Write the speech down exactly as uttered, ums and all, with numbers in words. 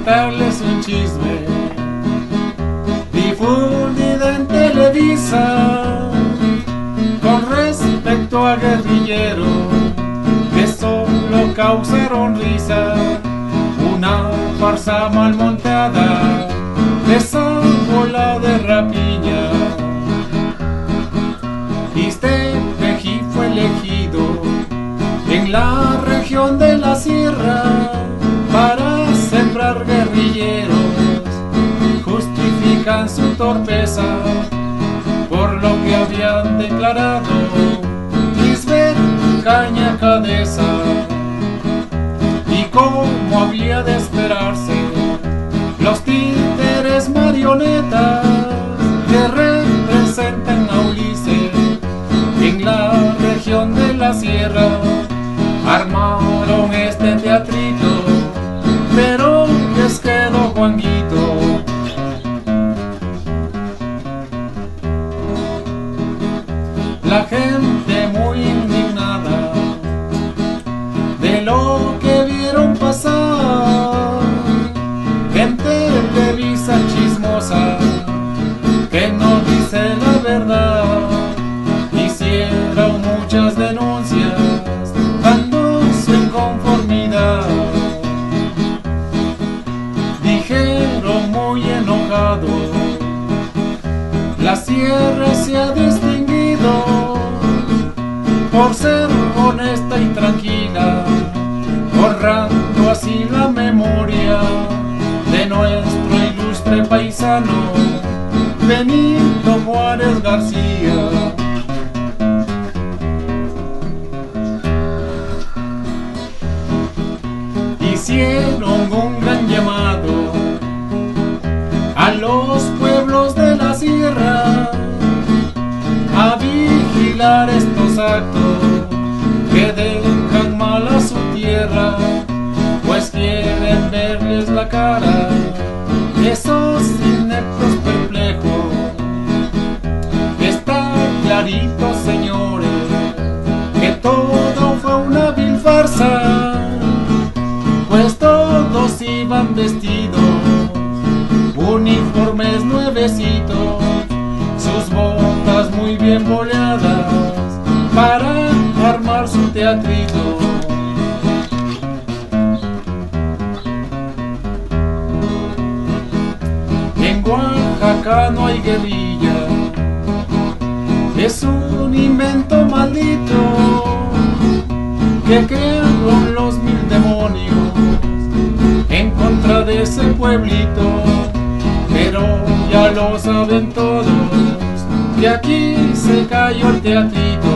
contarles un chisme difundido en Televisa con respecto a guerrilleros que solo causaron risa. Una farsa mal montada de esa bola de rapiña. Ixtepeji fue elegido en la región de la sierra para sembrar guerrilleros. Justifican su torpeza por lo que habían declarado Lisbeth Caña Cadesa. Y como había de esperarse, los títeres marionetas que representan a Ulises en la región de la sierra armaron este teatrito, pero les quedó Juanguito. La gente muy indignada de lo que vieron pasar en Televisa chismosa que no dice la verdad. Hicieron muchas denuncias dando su inconformidad. Dijeron muy enojados: la sierra se ha distinguido por ser honesta y tranquila, honrando así la memoria de nuestro ilustre paisano Benito Juárez García. Hicieron un gran llamado a los pueblos de la sierra a vigilar estos actos que dejan mal a su tierra, pues quieren verles la cara esos ineptos perplejos. Está clarito, señores, que todo fue una vil farsa, pues todos iban vestidos uniformes nuevecitos, sus botas muy bien boleadas para armar su teatrito. En Oaxaca no hay guerrilla, es un invento maldito que crearon los mil demonios en contra de ese pueblito. Pero ya lo saben todos, que aquí se cayó el teatrito.